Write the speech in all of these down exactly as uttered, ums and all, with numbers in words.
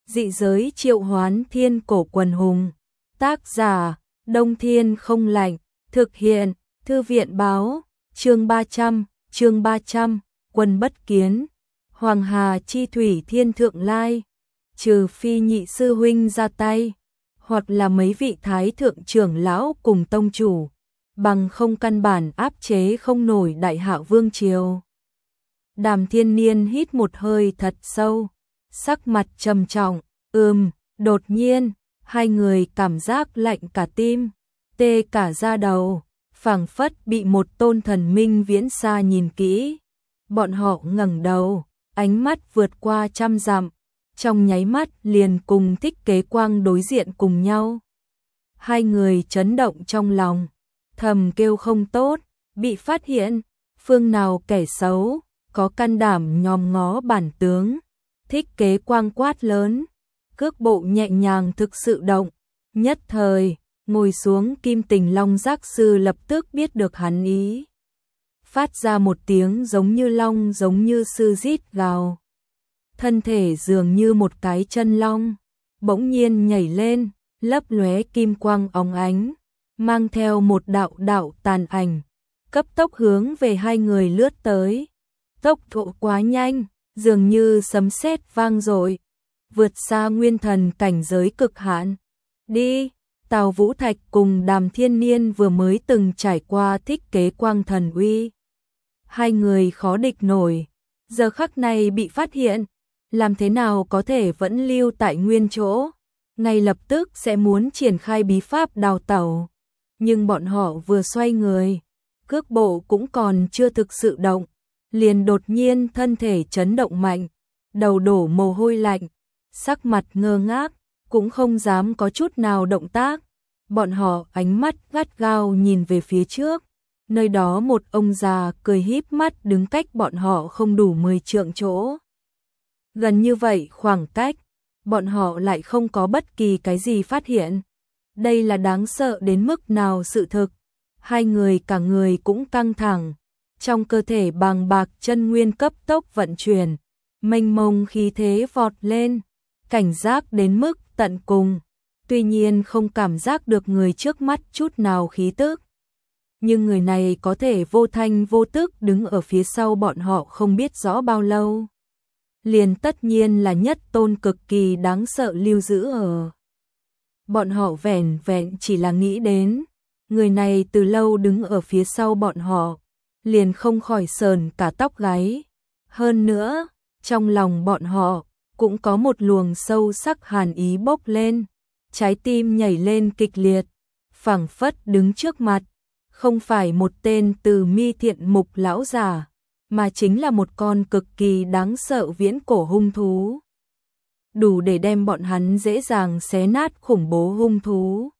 Dị giới triệu hoán thiên cổ quần hùng. Tác giả, Đông Thiên không lạnh. Thực hiện, Thư viện báo. Chương ba trăm, chương ba trăm, Quân bất kiến. Hoàng hà chi thủy thiên thượng lai. Trừ phi nhị sư huynh ra tay, hoặc là mấy vị thái thượng trưởng lão cùng tông chủ, bằng không căn bản áp chế không nổi Đại Hạ vương triều. Đàm Thiên Niên hít một hơi thật sâu, sắc mặt trầm trọng. Ừm, đột nhiên, hai người cảm giác lạnh cả tim, tê cả da đầu, phảng phất bị một tôn thần minh viễn xa nhìn kỹ. Bọn họ ngẩng đầu, ánh mắt vượt qua trăm dặm, trong nháy mắt liền cùng Thích Kế Quang đối diện cùng nhau. Hai người chấn động trong lòng, thầm kêu không tốt, bị phát hiện, phương nào kẻ xấu, có can đảm nhòm ngó bản tướng. Thích Kế Quang quát lớn, cước bộ nhẹ nhàng thực sự động, nhất thời, ngồi xuống Kim Tình Long Giác Sư lập tức biết được hắn ý. Phát ra một tiếng giống như long giống như sư rít gào. Thân thể dường như một cái chân long, bỗng nhiên nhảy lên, lấp lóe kim quang óng ánh, mang theo một đạo đạo tàn ảnh, cấp tốc hướng về hai người lướt tới. Tốc độ quá nhanh, dường như sấm sét vang dội, vượt xa nguyên thần cảnh giới cực hạn. Đi, Tào Vũ Thạch cùng Đàm Thiên Niên vừa mới từng trải qua Thích Kế Quang thần uy. Hai người khó địch nổi, giờ khắc này bị phát hiện, làm thế nào có thể vẫn lưu tại nguyên chỗ, ngay lập tức sẽ muốn triển khai bí pháp đào tẩu. Nhưng bọn họ vừa xoay người, cước bộ cũng còn chưa thực sự động, liền đột nhiên thân thể chấn động mạnh, đầu đổ mồ hôi lạnh, sắc mặt ngơ ngác, cũng không dám có chút nào động tác. Bọn họ ánh mắt gắt gao nhìn về phía trước, nơi đó một ông già cười híp mắt đứng cách bọn họ không đủ mười trượng chỗ. Gần như vậy khoảng cách, bọn họ lại không có bất kỳ cái gì phát hiện. Đây là đáng sợ đến mức nào sự thực. Hai người cả người cũng căng thẳng, trong cơ thể bàng bạc chân nguyên cấp tốc vận chuyển, mênh mông khí thế vọt lên, cảnh giác đến mức tận cùng. Tuy nhiên không cảm giác được người trước mắt chút nào khí tức, nhưng người này có thể vô thanh vô tức đứng ở phía sau bọn họ không biết rõ bao lâu. Liền tất nhiên là nhất tôn cực kỳ đáng sợ lưu giữ ở. Bọn họ vẻn vẹn chỉ là nghĩ đến, người này từ lâu đứng ở phía sau bọn họ, liền không khỏi sờn cả tóc gáy. Hơn nữa, trong lòng bọn họ cũng có một luồng sâu sắc hàn ý bốc lên, trái tim nhảy lên kịch liệt, phảng phất đứng trước mặt, không phải một tên từ mi thiện mục lão già, mà chính là một con cực kỳ đáng sợ viễn cổ hung thú. Đủ để đem bọn hắn dễ dàng xé nát khủng bố hung thú.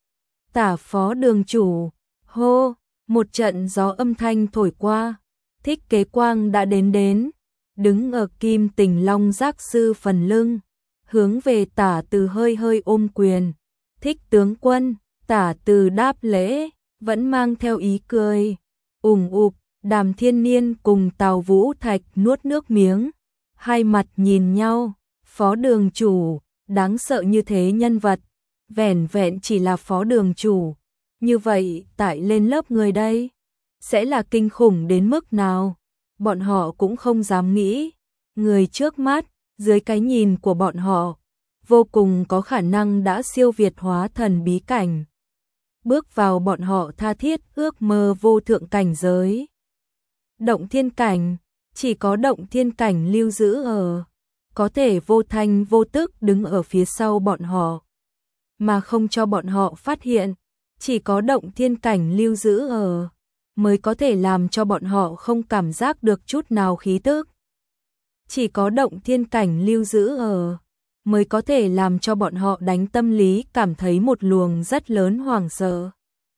Tả phó đường chủ, hô, một trận gió âm thanh thổi qua, Thích Kế Quang đã đến đến, đứng ở Kim Tình Long Giác Sư phần lưng, hướng về Tả Từ hơi hơi ôm quyền. Thích tướng quân, Tả Từ đáp lễ, vẫn mang theo ý cười, ủng ục. Đàm Thiên Niên cùng Tào Vũ Thạch nuốt nước miếng, hai mặt nhìn nhau. Phó đường chủ, đáng sợ như thế nhân vật, vẻn vẹn chỉ là phó đường chủ, như vậy tại lên lớp người đây, sẽ là kinh khủng đến mức nào, bọn họ cũng không dám nghĩ. Người trước mắt, dưới cái nhìn của bọn họ, vô cùng có khả năng đã siêu việt hóa thần bí cảnh, bước vào bọn họ tha thiết ước mơ vô thượng cảnh giới. Động thiên cảnh, chỉ có động thiên cảnh lưu giữ ở, có thể vô thanh vô tức đứng ở phía sau bọn họ, mà không cho bọn họ phát hiện. Chỉ có động thiên cảnh lưu giữ ở, mới có thể làm cho bọn họ không cảm giác được chút nào khí tức. Chỉ có động thiên cảnh lưu giữ ở, mới có thể làm cho bọn họ đánh tâm lý cảm thấy một luồng rất lớn hoảng sợ.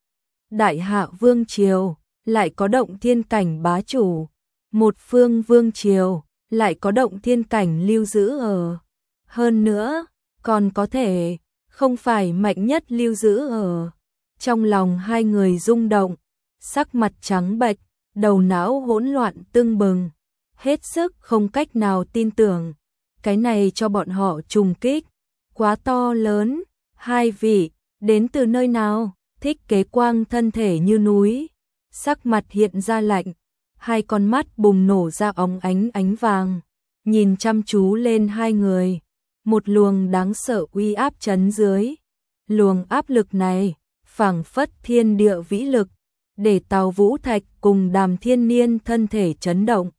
Đại Hạ vương triều, lại có động thiên cảnh bá chủ, một phương vương triều, lại có động thiên cảnh lưu giữ ở. Hơn nữa, còn có thể, không phải mạnh nhất lưu giữ ở. Trong lòng hai người rung động, sắc mặt trắng bệch, đầu não hỗn loạn tưng bừng, hết sức không cách nào tin tưởng. cái này cho bọn họ trùng kích, quá to lớn. Hai vị, đến từ nơi nào? Thích Kế Quang thân thể như núi, sắc mặt hiện ra lạnh, hai con mắt bùng nổ ra óng ánh ánh vàng, nhìn chăm chú lên hai người, một luồng đáng sợ uy áp chấn dưới. Luồng áp lực này, phảng phất thiên địa vĩ lực, để Tào Vũ Thạch cùng Đàm Thiên Niên thân thể chấn động.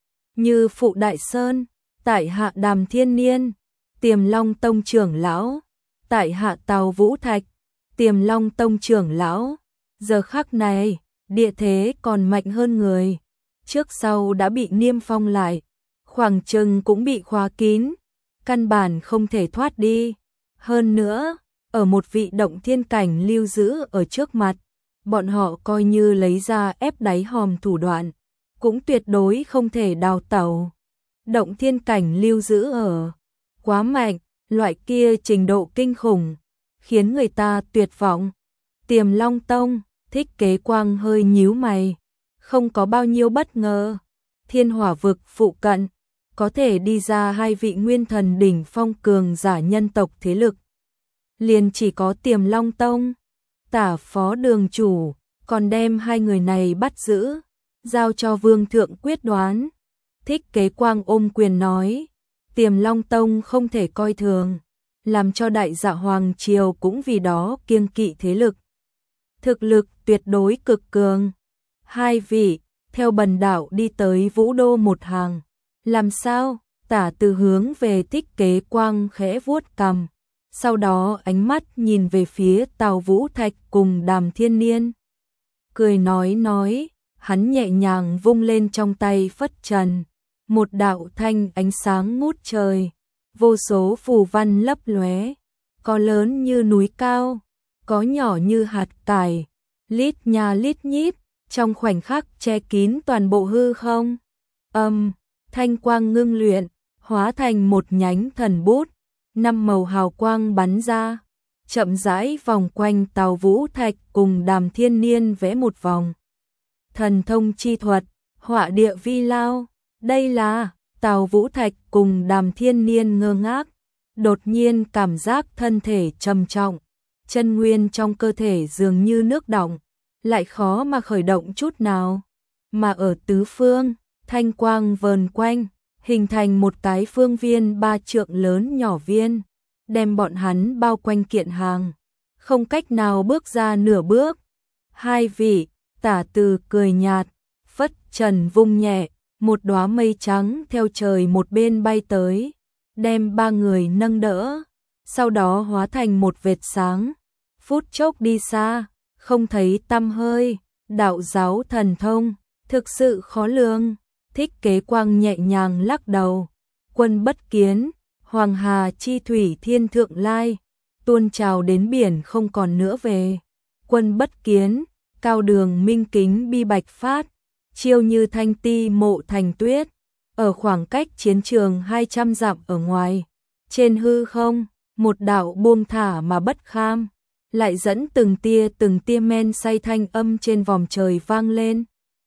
Như phụ đại sơn, tại hạ Đàm Thiên Niên, Tiềm Long Tông trưởng lão, tại hạ Tào Vũ Thạch, Tiềm Long Tông trưởng lão. Giờ khắc này, địa thế còn mạnh hơn người, trước sau đã bị niêm phong lại, khoảng chừng cũng bị khóa kín, căn bản không thể thoát đi. Hơn nữa, ở một vị động thiên cảnh lưu giữ ở trước mặt, bọn họ coi như lấy ra ép đáy hòm thủ đoạn, cũng tuyệt đối không thể đào tẩu. Động thiên cảnh lưu giữ ở, quá mạnh, loại kia trình độ kinh khủng, khiến người ta tuyệt vọng. Tiềm Long Tông, Thích Kế Quang hơi nhíu mày, không có bao nhiêu bất ngờ. Thiên Hỏa vực phụ cận, có thể đi ra hai vị nguyên thần đỉnh phong cường giả nhân tộc thế lực, liền chỉ có Tiềm Long Tông. Tả phó đường chủ còn đem hai người này bắt giữ, giao cho vương thượng quyết đoán. Thích Kế Quang ôm quyền nói, Tiềm Long Tông không thể coi thường, làm cho đại dạ hoàng triều cũng vì đó kiêng kỵ thế lực. Thực lực tuyệt đối cực cường. Hai vị, theo bần đạo đi tới Vũ Đô một hàng. Làm sao? Tả Từ hướng về Thích Kế Quang khẽ vuốt cằm, sau đó ánh mắt nhìn về phía Tào Vũ Thạch cùng Đàm Thiên Niên. Cười nói nói, hắn nhẹ nhàng vung lên trong tay phất trần, một đạo thanh ánh sáng ngút trời, vô số phù văn lấp lóe, có lớn như núi cao, có nhỏ như hạt cải, lít nha lít nhít, trong khoảnh khắc che kín toàn bộ hư không. Âm, thanh quang ngưng luyện, hóa thành một nhánh thần bút, năm màu hào quang bắn ra, chậm rãi vòng quanh Tào Vũ Thạch cùng Đàm Thiên Niên vẽ một vòng. Thần thông chi thuật, họa địa vi lao, đây là. Tào Vũ Thạch cùng Đàm Thiên Niên ngơ ngác, đột nhiên cảm giác thân thể trầm trọng, chân nguyên trong cơ thể dường như nước đọng, lại khó mà khởi động chút nào. Mà ở tứ phương, thanh quang vờn quanh, hình thành một cái phương viên ba trượng lớn nhỏ viên, đem bọn hắn bao quanh kiện hàng, không cách nào bước ra nửa bước. Hai vị, Tả Từ cười nhạt, phất trần vung nhẹ, một đóa mây trắng theo trời một bên bay tới, đem ba người nâng đỡ, sau đó hóa thành một vệt sáng, phút chốc đi xa, không thấy tăm hơi. Đạo giáo thần thông, thực sự khó lường. Thích Kế Quang nhẹ nhàng lắc đầu, Quân Bất Kiến, Hoàng Hà chi thủy thiên thượng lai, tuôn trào đến biển không còn nữa về. Quân Bất Kiến, cao đường minh kính bi bạch phát, chiêu như thanh ti mộ thành tuyết, ở khoảng cách chiến trường hai trăm dặm ở ngoài. Trên hư không, một đạo buông thả mà bất kham, lại dẫn từng tia từng tia men say thanh âm trên vòm trời vang lên.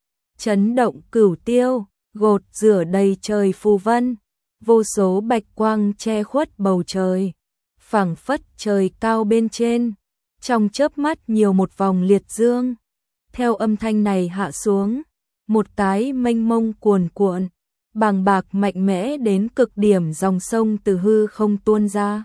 Chấn động cửu tiêu, gột rửa đầy trời phù vân, vô số bạch quang che khuất bầu trời, phảng phất trời cao bên trên, trong chớp mắt nhiều một vòng liệt dương. Theo âm thanh này hạ xuống, một cái mênh mông cuồn cuộn, bàng bạc mạnh mẽ đến cực điểm dòng sông từ hư không tuôn ra.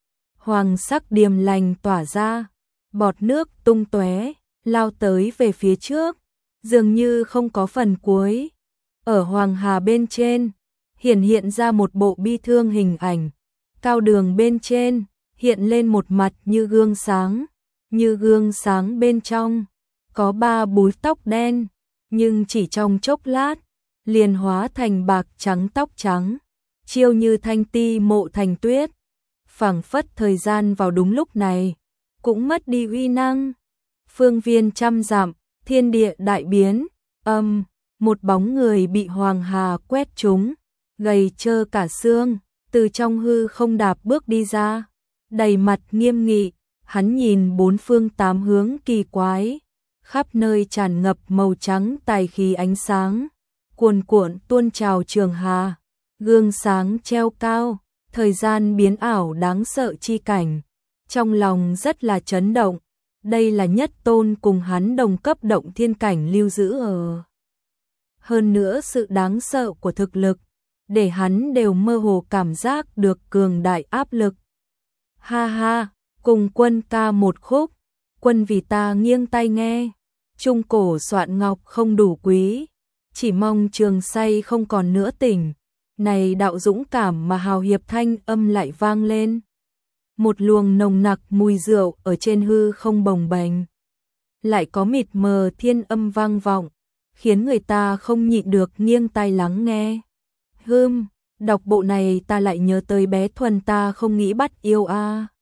Hoàng sắc điềm lành tỏa ra, bọt nước tung tóe, lao tới về phía trước, dường như không có phần cuối. Ở Hoàng Hà bên trên, hiển hiện ra một bộ bi thương hình ảnh, cao đường bên trên, hiện lên một mặt như gương sáng, như gương sáng bên trong, có ba búi tóc đen, nhưng chỉ trong chốc lát, liền hóa thành bạc trắng tóc trắng, chiêu như thanh ti mộ thành tuyết. Phảng phất thời gian vào đúng lúc này, cũng mất đi uy năng. Phương viên trăm dặm, thiên địa đại biến, âm, một bóng người bị Hoàng Hà quét trúng, gầy trơ cả xương, từ trong hư không đạp bước đi ra, đầy mặt nghiêm nghị, hắn nhìn bốn phương tám hướng kỳ quái, khắp nơi tràn ngập màu trắng tài khí ánh sáng, cuồn cuộn tuôn trào trường hà, gương sáng treo cao, thời gian biến ảo đáng sợ chi cảnh, trong lòng rất là chấn động. Đây là nhất tôn cùng hắn đồng cấp động thiên cảnh lưu giữ ở. Hơn nữa sự đáng sợ của thực lực, để hắn đều mơ hồ cảm giác được cường đại áp lực. Ha ha, cùng Quân ca một khúc, Quân vì ta nghiêng tai nghe, trung cổ soạn ngọc không đủ quý, chỉ mong trường say không còn nữa tỉnh. Này đạo dũng cảm mà hào hiệp thanh âm lại vang lên. Một luồng nồng nặc mùi rượu ở trên hư không bồng bềnh. Lại có mịt mờ thiên âm vang vọng, khiến người ta không nhịn được nghiêng tai lắng nghe. Hừm, đọc bộ này ta lại nhớ tới bé Thuần ta không nghĩ bắt yêu a. À.